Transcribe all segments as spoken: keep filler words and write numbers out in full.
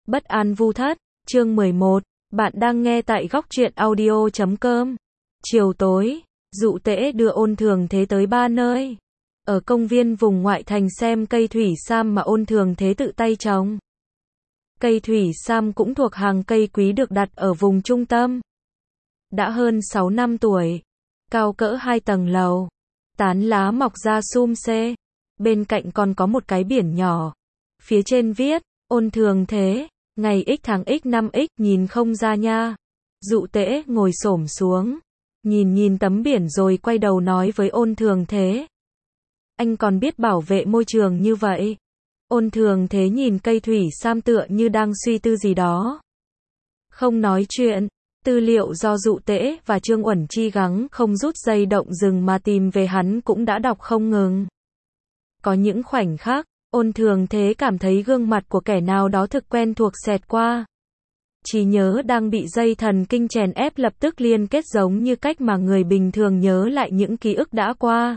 Bất an vu thất, chương mười một, bạn đang nghe tại góc truyện audio chấm com. Chiều tối, Dụ Tễ đưa Ôn Thường Thế tới ba nơi. Ở công viên vùng ngoại thành xem cây thủy sam mà Ôn Thường Thế tự tay trồng. Cây thủy sam cũng thuộc hàng cây quý được đặt ở vùng trung tâm. Đã hơn sáu năm tuổi, cao cỡ hai tầng lầu, tán lá mọc ra sum xê. Bên cạnh còn có một cái biển nhỏ. Phía trên viết, Ôn Thường Thế, ngày x tháng x năm x, nhìn không ra nha. Dụ Tễ ngồi xổm xuống, nhìn nhìn tấm biển rồi quay đầu nói với Ôn Thường Thế. Anh còn biết bảo vệ môi trường như vậy. Ôn Thường Thế nhìn cây thủy sam tựa như đang suy tư gì đó. Không nói chuyện, tư liệu do Dụ Tễ và Trương Uẩn Chi gắng không rút dây động rừng mà tìm về hắn cũng đã đọc không ngừng. Có những khoảnh khắc, Ôn Thường Thế cảm thấy gương mặt của kẻ nào đó thực quen thuộc xẹt qua. Trí nhớ đang bị dây thần kinh chèn ép lập tức liên kết giống như cách mà người bình thường nhớ lại những ký ức đã qua.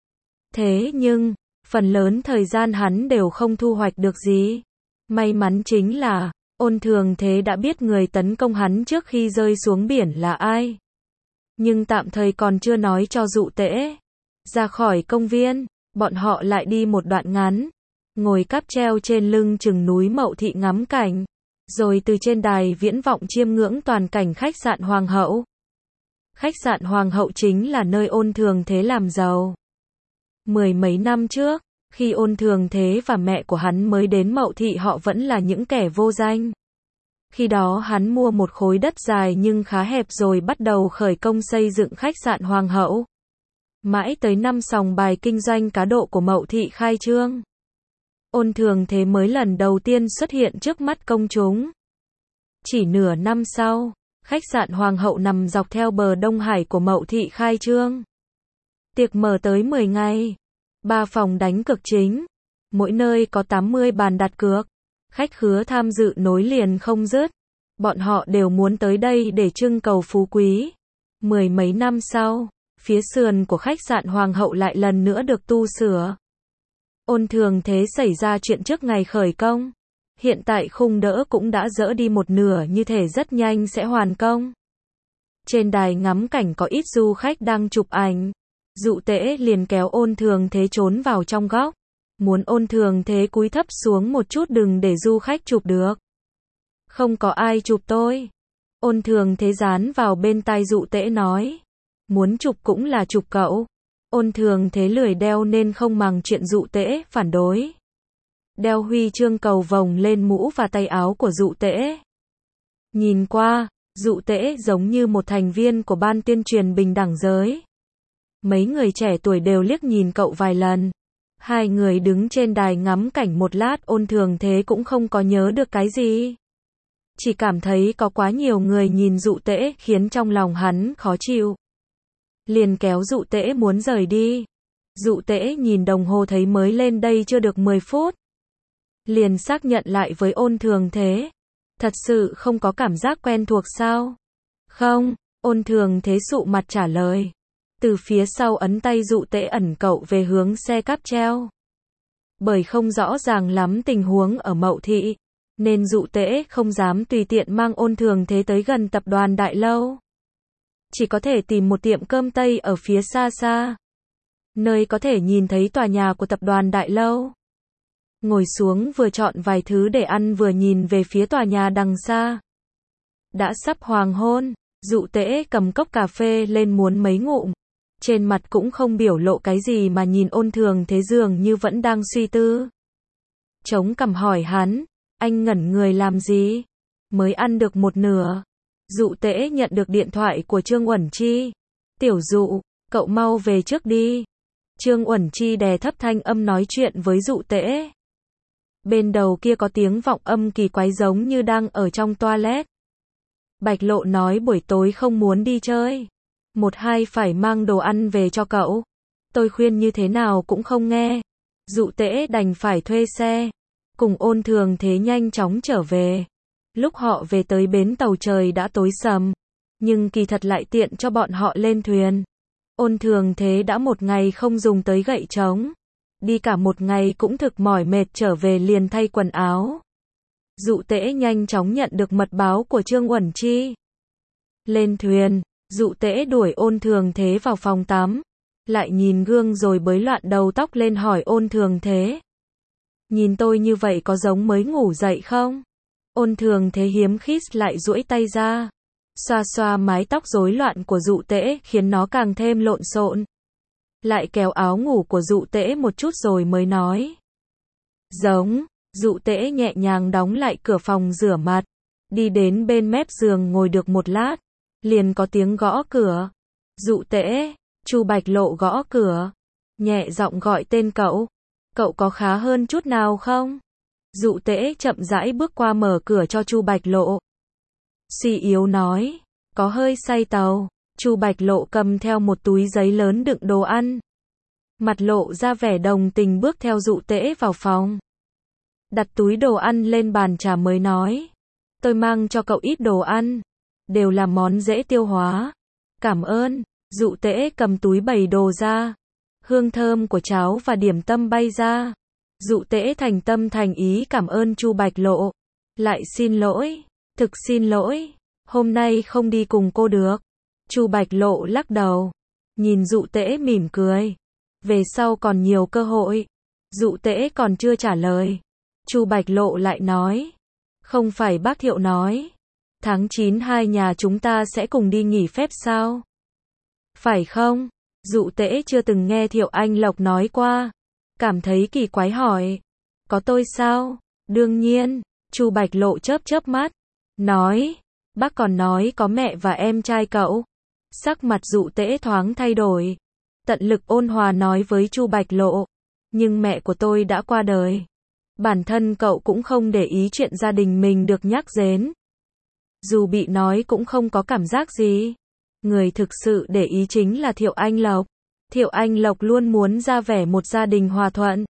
Thế nhưng, phần lớn thời gian hắn đều không thu hoạch được gì. May mắn chính là, Ôn Thường Thế đã biết người tấn công hắn trước khi rơi xuống biển là ai. Nhưng tạm thời còn chưa nói cho Dụ Tễ. Ra khỏi công viên, bọn họ lại đi một đoạn ngắn. Ngồi cáp treo trên lưng chừng núi Mậu Thị ngắm cảnh. Rồi từ trên đài viễn vọng chiêm ngưỡng toàn cảnh khách sạn Hoàng hậu. Khách sạn Hoàng hậu chính là nơi Ôn Thường Thế làm giàu. Mười mấy năm trước, khi Ôn Thường Thế và mẹ của hắn mới đến Mậu Thị họ vẫn là những kẻ vô danh. Khi đó hắn mua một khối đất dài nhưng khá hẹp rồi bắt đầu khởi công xây dựng khách sạn Hoàng hậu. Mãi tới năm sòng bài kinh doanh cá độ của Mậu Thị khai trương, Ôn Thường Thế mới lần đầu tiên xuất hiện trước mắt công chúng. Chỉ nửa năm sau, khách sạn Hoàng hậu nằm dọc theo bờ Đông Hải của Mậu Thị khai trương. Tiệc mở tới mười ngày, ba phòng đánh cược chính, mỗi nơi có tám mươi bàn đặt cược, khách khứa tham dự nối liền không dứt. Bọn họ đều muốn tới đây để trưng cầu phú quý. Mười mấy năm sau, phía sườn của khách sạn Hoàng hậu lại lần nữa được tu sửa. Ôn Thường Thế xảy ra chuyện trước ngày khởi công. Hiện tại khung đỡ cũng đã dỡ đi một nửa như thể rất nhanh sẽ hoàn công. Trên đài ngắm cảnh có ít du khách đang chụp ảnh. Dụ Tễ liền kéo Ôn Thường Thế trốn vào trong góc. Muốn Ôn Thường Thế cúi thấp xuống một chút đừng để du khách chụp được. Không có ai chụp tôi. Ôn Thường Thế dán vào bên tai Dụ Tễ nói. Muốn chụp cũng là chụp cậu. Ôn Thường Thế lười đeo nên không màng chuyện Dụ Tễ phản đối. Đeo huy chương cầu vồng lên mũ và tay áo của Dụ Tễ. Nhìn qua, Dụ Tễ giống như một thành viên của ban tuyên truyền bình đẳng giới. Mấy người trẻ tuổi đều liếc nhìn cậu vài lần. Hai người đứng trên đài ngắm cảnh một lát Ôn Thường Thế cũng không có nhớ được cái gì. Chỉ cảm thấy có quá nhiều người nhìn Dụ Tễ khiến trong lòng hắn khó chịu. Liền kéo Dụ Tễ muốn rời đi. Dụ Tễ nhìn đồng hồ thấy mới lên đây chưa được mười phút. Liền xác nhận lại với Ôn Thường Thế. Thật sự không có cảm giác quen thuộc sao? Không, Ôn Thường Thế sụ mặt trả lời. Từ phía sau ấn tay Dụ Tễ ẩn cậu về hướng xe cáp treo. Bởi không rõ ràng lắm tình huống ở Mậu Thị, nên Dụ Tễ không dám tùy tiện mang Ôn Thường Thế tới gần tập đoàn Đại Lâu. Chỉ có thể tìm một tiệm cơm Tây ở phía xa xa, nơi có thể nhìn thấy tòa nhà của tập đoàn Đại Lâu. Ngồi xuống vừa chọn vài thứ để ăn vừa nhìn về phía tòa nhà đằng xa. Đã sắp hoàng hôn, Dụ Tễ cầm cốc cà phê lên muốn mấy ngụm. Trên mặt cũng không biểu lộ cái gì mà nhìn Ôn Thường Thế dường như vẫn đang suy tư. Chống cằm hỏi hắn, anh ngẩn người làm gì? Mới ăn được một nửa. Dụ Tễ nhận được điện thoại của Trương Uẩn Chi. Tiểu Dụ, cậu mau về trước đi. Trương Uẩn Chi đè thấp thanh âm nói chuyện với Dụ Tễ. Bên đầu kia có tiếng vọng âm kỳ quái giống như đang ở trong toilet. Bạch Lộ nói buổi tối không muốn đi chơi. Một hai phải mang đồ ăn về cho cậu. Tôi khuyên như thế nào cũng không nghe. Dụ Tễ đành phải thuê xe. Cùng Ôn Thường Thế nhanh chóng trở về. Lúc họ về tới bến tàu trời đã tối sầm. Nhưng kỳ thật lại tiện cho bọn họ lên thuyền. Ôn Thường Thế đã một ngày không dùng tới gậy trống. Đi cả một ngày cũng thực mỏi mệt trở về liền thay quần áo. Dụ Tễ nhanh chóng nhận được mật báo của Trương Uẩn Chi. Lên thuyền, Dụ Tễ đuổi Ôn Thường Thế vào phòng tắm, lại nhìn gương rồi bới loạn đầu tóc lên hỏi Ôn Thường Thế. Nhìn tôi như vậy có giống mới ngủ dậy không? Ôn Thường Thế hiếm khít lại duỗi tay ra, xoa xoa mái tóc rối loạn của Dụ Tễ khiến nó càng thêm lộn xộn. Lại kéo áo ngủ của Dụ Tễ một chút rồi mới nói. Giống. Dụ Tễ nhẹ nhàng đóng lại cửa phòng rửa mặt, đi đến bên mép giường ngồi được một lát, liền có tiếng gõ cửa. Dụ Tễ, Chu Bạch Lộ gõ cửa, nhẹ giọng gọi tên cậu. Cậu có khá hơn chút nào không? Dụ Tễ chậm rãi bước qua mở cửa cho Chu Bạch Lộ. Suy yếu nói, có hơi say tàu. Chu Bạch Lộ cầm theo một túi giấy lớn đựng đồ ăn, mặt lộ ra vẻ đồng tình bước theo Dụ Tễ vào phòng. Đặt túi đồ ăn lên bàn trà mới nói, tôi mang cho cậu ít đồ ăn, đều là món dễ tiêu hóa. Cảm ơn. Dụ Tễ cầm túi bày đồ ra, hương thơm của cháo và điểm tâm bay ra. Dụ Tễ thành tâm thành ý cảm ơn Chu Bạch Lộ, lại xin lỗi, thực xin lỗi, hôm nay không đi cùng cô được. Chu Bạch Lộ lắc đầu, nhìn Dụ Tễ mỉm cười, về sau còn nhiều cơ hội. Dụ Tễ còn chưa trả lời, Chu Bạch Lộ lại nói, không phải bác Thiệu nói, tháng chín hai nhà chúng ta sẽ cùng đi nghỉ phép sao? Phải không? Dụ Tễ chưa từng nghe Thiệu Anh Lộc nói qua, cảm thấy kỳ quái hỏi, có tôi sao? Đương nhiên. Chu Bạch Lộ chớp chớp mắt, nói, bác còn nói có mẹ và em trai cậu. Sắc mặt Dụ Tễ thoáng thay đổi, tận lực ôn hòa nói với Chu Bạch Lộ, nhưng mẹ của tôi đã qua đời. Bản thân cậu cũng không để ý chuyện gia đình mình được nhắc đến. Dù bị nói cũng không có cảm giác gì. Người thực sự để ý chính là Thiệu Anh Lộc. Thiệu Anh Lộc luôn muốn ra vẻ một gia đình hòa thuận,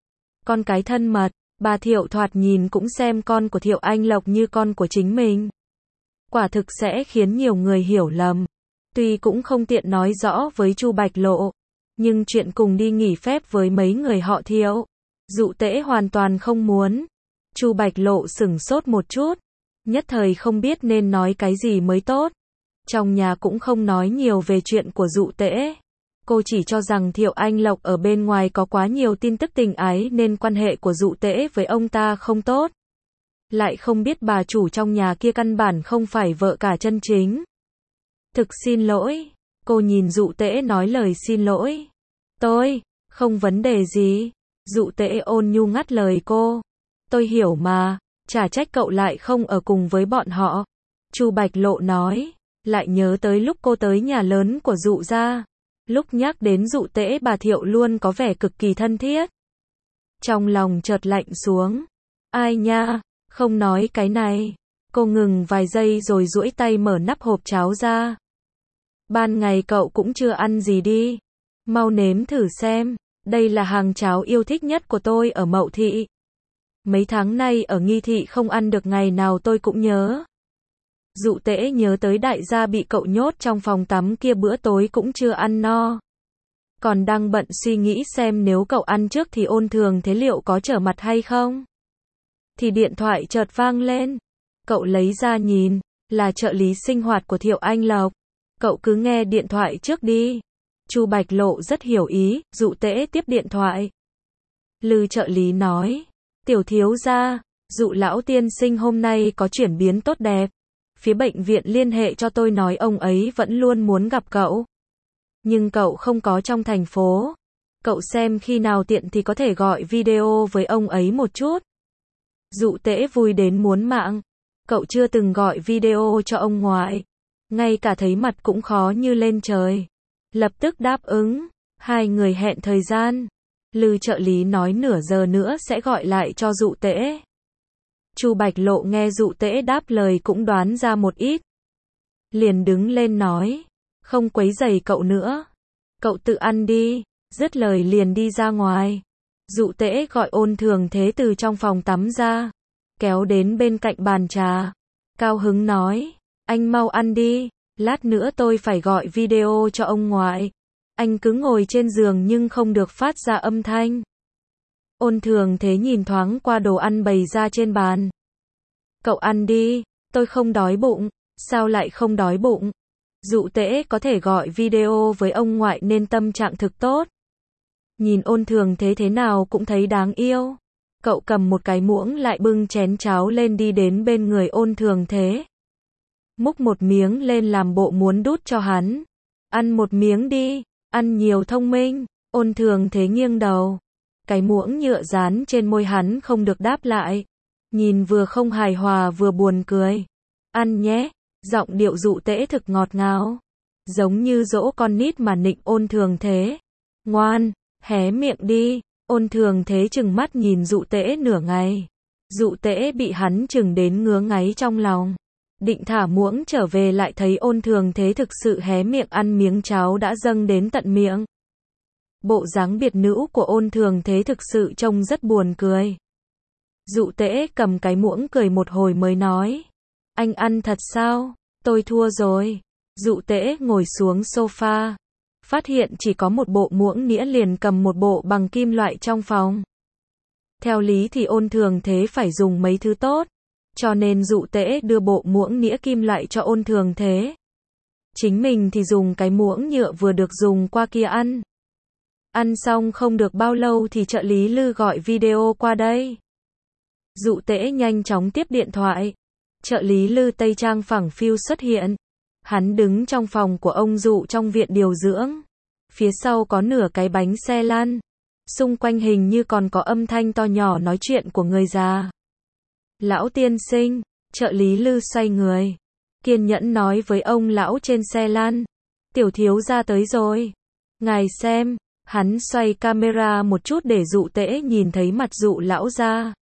con cái thân mật. Bà Thiệu thoạt nhìn cũng xem con của Thiệu Anh Lộc như con của chính mình. Quả thực sẽ khiến nhiều người hiểu lầm. Tuy cũng không tiện nói rõ với Chu Bạch Lộ, nhưng chuyện cùng đi nghỉ phép với mấy người họ Thiệu, Dụ Tễ hoàn toàn không muốn. Chu Bạch Lộ sửng sốt một chút, nhất thời không biết nên nói cái gì mới tốt. Trong nhà cũng không nói nhiều về chuyện của Dụ Tễ. Cô chỉ cho rằng Thiệu Anh Lộc ở bên ngoài có quá nhiều tin tức tình ái nên quan hệ của Dụ Tễ với ông ta không tốt. Lại không biết bà chủ trong nhà kia căn bản không phải vợ cả chân chính. Thực xin lỗi. Cô nhìn Dụ Tễ nói lời xin lỗi. Tôi, không vấn đề gì. Dụ Tễ ôn nhu ngắt lời cô. Tôi hiểu mà, chả trách cậu lại không ở cùng với bọn họ. Chu Bạch Lộ nói, lại nhớ tới lúc cô tới nhà lớn của Dụ gia. Lúc nhắc đến Dụ Tễ bà Thiệu luôn có vẻ cực kỳ thân thiết. Trong lòng chợt lạnh xuống. Ai nha, không nói cái này. Cô ngừng vài giây rồi duỗi tay mở nắp hộp cháo ra. Ban ngày cậu cũng chưa ăn gì đi. Mau nếm thử xem. Đây là hàng cháo yêu thích nhất của tôi ở Mậu Thị. Mấy tháng nay ở Nghi Thị không ăn được ngày nào tôi cũng nhớ. Dụ Tễ nhớ tới đại gia bị cậu nhốt trong phòng tắm kia bữa tối cũng chưa ăn no. Còn đang bận suy nghĩ xem nếu cậu ăn trước thì Ôn Thường Thế liệu có trở mặt hay không. Thì điện thoại chợt vang lên. Cậu lấy ra nhìn, là trợ lý sinh hoạt của Thiệu Anh Lộc. Cậu cứ nghe điện thoại trước đi. Chu Bạch Lộ rất hiểu ý, Dụ Tễ tiếp điện thoại. Lư trợ lý nói, tiểu thiếu gia, Dụ lão tiên sinh hôm nay có chuyển biến tốt đẹp. Phía bệnh viện liên hệ cho tôi nói ông ấy vẫn luôn muốn gặp cậu. Nhưng cậu không có trong thành phố. Cậu xem khi nào tiện thì có thể gọi video với ông ấy một chút. Dụ Tễ vui đến muốn mạng. Cậu chưa từng gọi video cho ông ngoại. Ngay cả thấy mặt cũng khó như lên trời. Lập tức đáp ứng. Hai người hẹn thời gian. Lư trợ lý nói nửa giờ nữa sẽ gọi lại cho Dụ Tễ. Chu Bạch Lộ nghe Dụ Tễ đáp lời cũng đoán ra một ít. Liền đứng lên nói, không quấy rầy cậu nữa. Cậu tự ăn đi. Dứt lời liền đi ra ngoài. Dụ Tễ gọi Ôn Thường Thế từ trong phòng tắm ra, kéo đến bên cạnh bàn trà. Cao hứng nói, anh mau ăn đi, lát nữa tôi phải gọi video cho ông ngoại. Anh cứ ngồi trên giường nhưng không được phát ra âm thanh. Ôn Thường Thế nhìn thoáng qua đồ ăn bày ra trên bàn. Cậu ăn đi, tôi không đói bụng. Sao lại không đói bụng? Dụ Tễ có thể gọi video với ông ngoại nên tâm trạng thực tốt. Nhìn Ôn Thường Thế thế nào cũng thấy đáng yêu. Cậu cầm một cái muỗng lại bưng chén cháo lên đi đến bên người Ôn Thường Thế. Múc một miếng lên làm bộ muốn đút cho hắn. Ăn một miếng đi, ăn nhiều thông minh. Ôn Thường Thế nghiêng đầu. Cái muỗng nhựa dán trên môi hắn không được đáp lại. Nhìn vừa không hài hòa vừa buồn cười. Ăn nhé, giọng điệu Dụ Tễ thực ngọt ngào. Giống như dỗ con nít mà nịnh Ôn Thường Thế. Ngoan, hé miệng đi. Ôn Thường Thế trừng mắt nhìn Dụ Tễ nửa ngày. Dụ Tễ bị hắn trừng đến ngứa ngáy trong lòng. Định thả muỗng trở về lại thấy Ôn Thường Thế thực sự hé miệng ăn miếng cháo đã dâng đến tận miệng. Bộ dáng biệt nữ của Ôn Thường Thế thực sự trông rất buồn cười. Dụ Tễ cầm cái muỗng cười một hồi mới nói. Anh ăn thật sao? Tôi thua rồi. Dụ Tễ ngồi xuống sofa. Phát hiện chỉ có một bộ muỗng nĩa liền cầm một bộ bằng kim loại trong phòng. Theo lý thì Ôn Thường Thế phải dùng mấy thứ tốt. Cho nên Dụ Tễ đưa bộ muỗng nĩa kim loại cho Ôn Thường Thế. Chính mình thì dùng cái muỗng nhựa vừa được dùng qua kia ăn. Ăn xong không được bao lâu thì trợ lý Lư gọi video qua đây. Dụ Tễ nhanh chóng tiếp điện thoại. Trợ lý Lư Tây Trang phẳng phiu xuất hiện. Hắn đứng trong phòng của ông Dụ trong viện điều dưỡng. Phía sau có nửa cái bánh xe lăn. Xung quanh hình như còn có âm thanh to nhỏ nói chuyện của người già. Lão tiên sinh, trợ lý Lư xoay người. Kiên nhẫn nói với ông lão trên xe lăn. Tiểu thiếu gia tới rồi. Ngài xem, hắn xoay camera một chút để Dụ Tễ nhìn thấy mặt Dụ lão gia.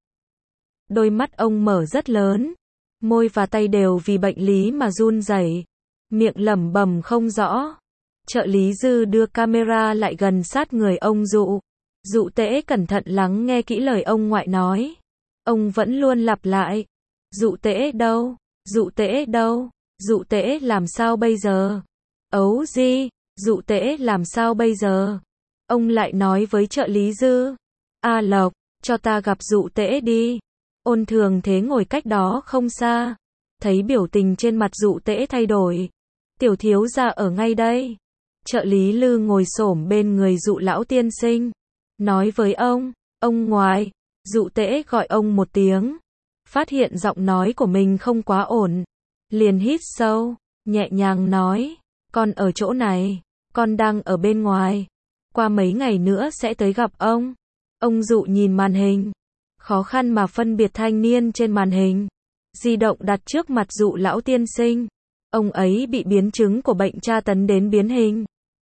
Đôi mắt ông mở rất lớn. Môi và tay đều vì bệnh lý mà run rẩy. Miệng lẩm bẩm không rõ. Trợ lý Dư đưa camera lại gần sát người ông Dụ. Dụ Tễ cẩn thận lắng nghe kỹ lời ông ngoại nói. Ông vẫn luôn lặp lại. Dụ Tễ đâu? Dụ Tễ đâu? Dụ Tễ làm sao bây giờ? Ấu Di, Dụ Tễ làm sao bây giờ? Ông lại nói với trợ lý Dư. A Lộc, cho ta gặp Dụ Tễ đi. Ôn Thường Thế ngồi cách đó không xa. Thấy biểu tình trên mặt Dụ Tễ thay đổi. Tiểu thiếu gia ở ngay đây. Trợ lý Lư ngồi xổm bên người Dụ lão tiên sinh. Nói với ông, ông ngoại. Dụ Tễ gọi ông một tiếng. Phát hiện giọng nói của mình không quá ổn. Liền hít sâu, nhẹ nhàng nói. Con ở chỗ này. Con đang ở bên ngoài. Qua mấy ngày nữa sẽ tới gặp ông. Ông Dụ nhìn màn hình. Khó khăn mà phân biệt thanh niên trên màn hình. Di động đặt trước mặt Dụ lão tiên sinh. Ông ấy bị biến chứng của bệnh tra tấn đến biến hình.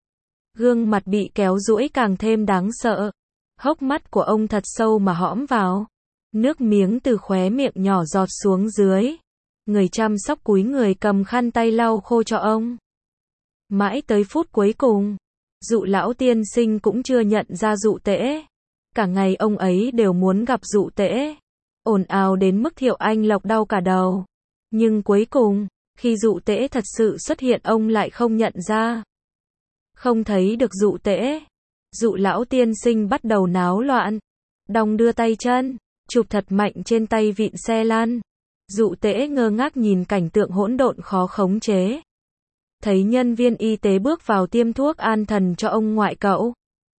Gương mặt bị kéo duỗi càng thêm đáng sợ. Hốc mắt của ông thật sâu mà hõm vào. Nước miếng từ khóe miệng nhỏ giọt xuống dưới. Người chăm sóc cúi người cầm khăn tay lau khô cho ông. Mãi tới phút cuối cùng, Dụ lão tiên sinh cũng chưa nhận ra Dụ Tễ. Cả ngày ông ấy đều muốn gặp Dụ Tễ. Ồn ào đến mức Thiệu Anh Lộc đau cả đầu. Nhưng cuối cùng, khi Dụ Tễ thật sự xuất hiện ông lại không nhận ra. Không thấy được Dụ Tễ. Dụ lão tiên sinh bắt đầu náo loạn. Đong đưa tay chân, chụp thật mạnh trên tay vịn xe lăn. Dụ Tễ ngơ ngác nhìn cảnh tượng hỗn độn khó khống chế. Thấy nhân viên y tế bước vào tiêm thuốc an thần cho ông ngoại cậu.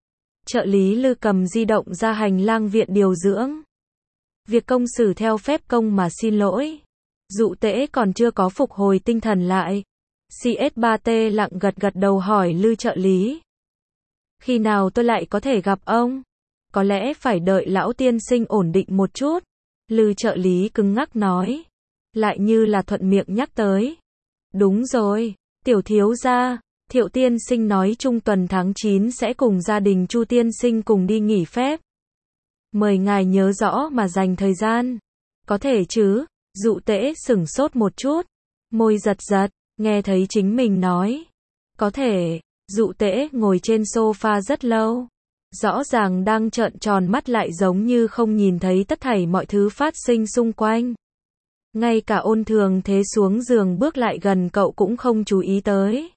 Trợ lý Lư cầm di động ra hành lang viện điều dưỡng. Việc công xử theo phép công mà xin lỗi. Dụ Tễ còn chưa có phục hồi tinh thần lại. xê ét ba tê lặng gật gật đầu hỏi Lư trợ lý. Khi nào tôi lại có thể gặp ông? Có lẽ phải đợi lão tiên sinh ổn định một chút. Lư trợ lý cứng ngắc nói. Lại như là thuận miệng nhắc tới. Đúng rồi, tiểu thiếu gia. Thiệu tiên sinh nói trung tuần tháng chín sẽ cùng gia đình Chu tiên sinh cùng đi nghỉ phép. Mời ngài nhớ rõ mà dành thời gian. Có thể chứ? Dụ Tễ sửng sốt một chút. Môi giật giật, nghe thấy chính mình nói. Có thể. Dụ Tễ ngồi trên sofa rất lâu. Rõ ràng đang trợn tròn mắt lại giống như không nhìn thấy tất thảy mọi thứ phát sinh xung quanh. Ngay cả Ôn Thường Thế xuống giường bước lại gần cậu cũng không chú ý tới.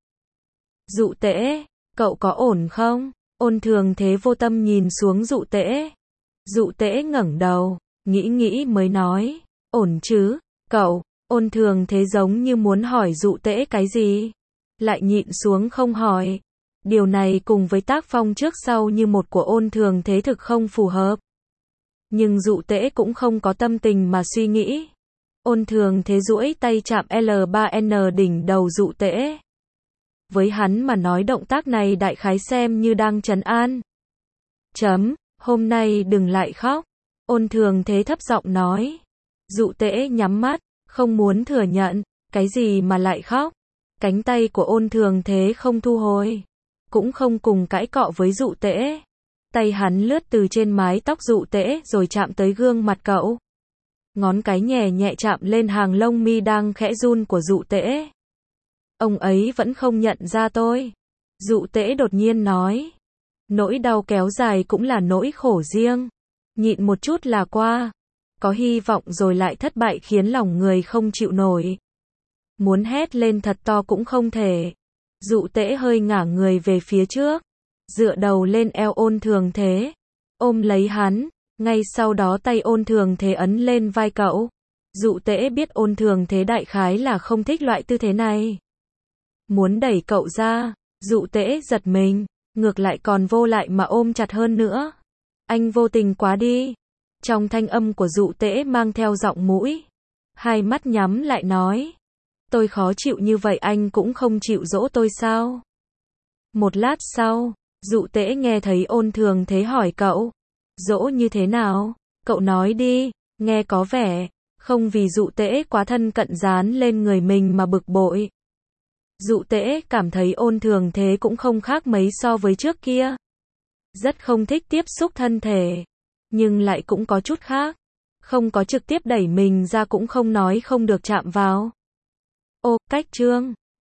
Dụ Tễ, cậu có ổn không? Ôn Thường Thế vô tâm nhìn xuống Dụ Tễ. Dụ Tễ ngẩng đầu, nghĩ nghĩ mới nói, ổn chứ, Cậu, ôn thường thế giống như muốn hỏi dụ tễ cái gì. Lại nhịn xuống không hỏi. Điều này cùng với tác phong trước sau như một của ôn thường thế thực không phù hợp. Nhưng dụ tễ cũng không có tâm tình mà suy nghĩ. Ôn thường thế duỗi tay chạm L ba N đỉnh đầu dụ tễ. Với hắn mà nói động tác này đại khái xem như đang trấn an. Chấm, hôm nay đừng lại khóc. Ôn thường thế thấp giọng nói. Dụ tễ nhắm mắt, không muốn thừa nhận. Cái gì mà lại khóc? Cánh tay của ôn thường thế không thu hồi. Cũng không cùng cãi cọ với dụ tễ. Tay hắn lướt từ trên mái tóc dụ tễ rồi chạm tới gương mặt cậu. Ngón cái nhẹ nhẹ chạm lên hàng lông mi đang khẽ run của dụ tễ. Ông ấy vẫn không nhận ra tôi. Dụ tễ đột nhiên nói. Nỗi đau kéo dài cũng là nỗi khổ riêng. Nhịn một chút là qua. Có hy vọng rồi lại thất bại khiến lòng người không chịu nổi. Muốn hét lên thật to cũng không thể. Dụ tễ hơi ngả người về phía trước. Dựa đầu lên eo ôn thường thế. Ôm lấy hắn. Ngay sau đó tay ôn thường thế ấn lên vai cậu. Dụ tễ biết ôn thường thế đại khái là không thích loại tư thế này. Muốn đẩy cậu ra. Dụ tễ giật mình. Ngược lại còn vô lại mà ôm chặt hơn nữa. Anh vô tình quá đi. Trong thanh âm của dụ tễ mang theo giọng mũi. Hai mắt nhắm lại nói. Tôi khó chịu như vậy anh cũng không chịu dỗ tôi sao? Một lát sau, dụ tễ nghe thấy ôn thường thế hỏi cậu. Dỗ như thế nào? Cậu nói đi, nghe có vẻ, không vì dụ tễ quá thân cận dán lên người mình mà bực bội. Dụ tễ cảm thấy ôn thường thế cũng không khác mấy so với trước kia. Rất không thích tiếp xúc thân thể, nhưng lại cũng có chút khác. Không có trực tiếp đẩy mình ra cũng không nói không được chạm vào. Ô, cách chương.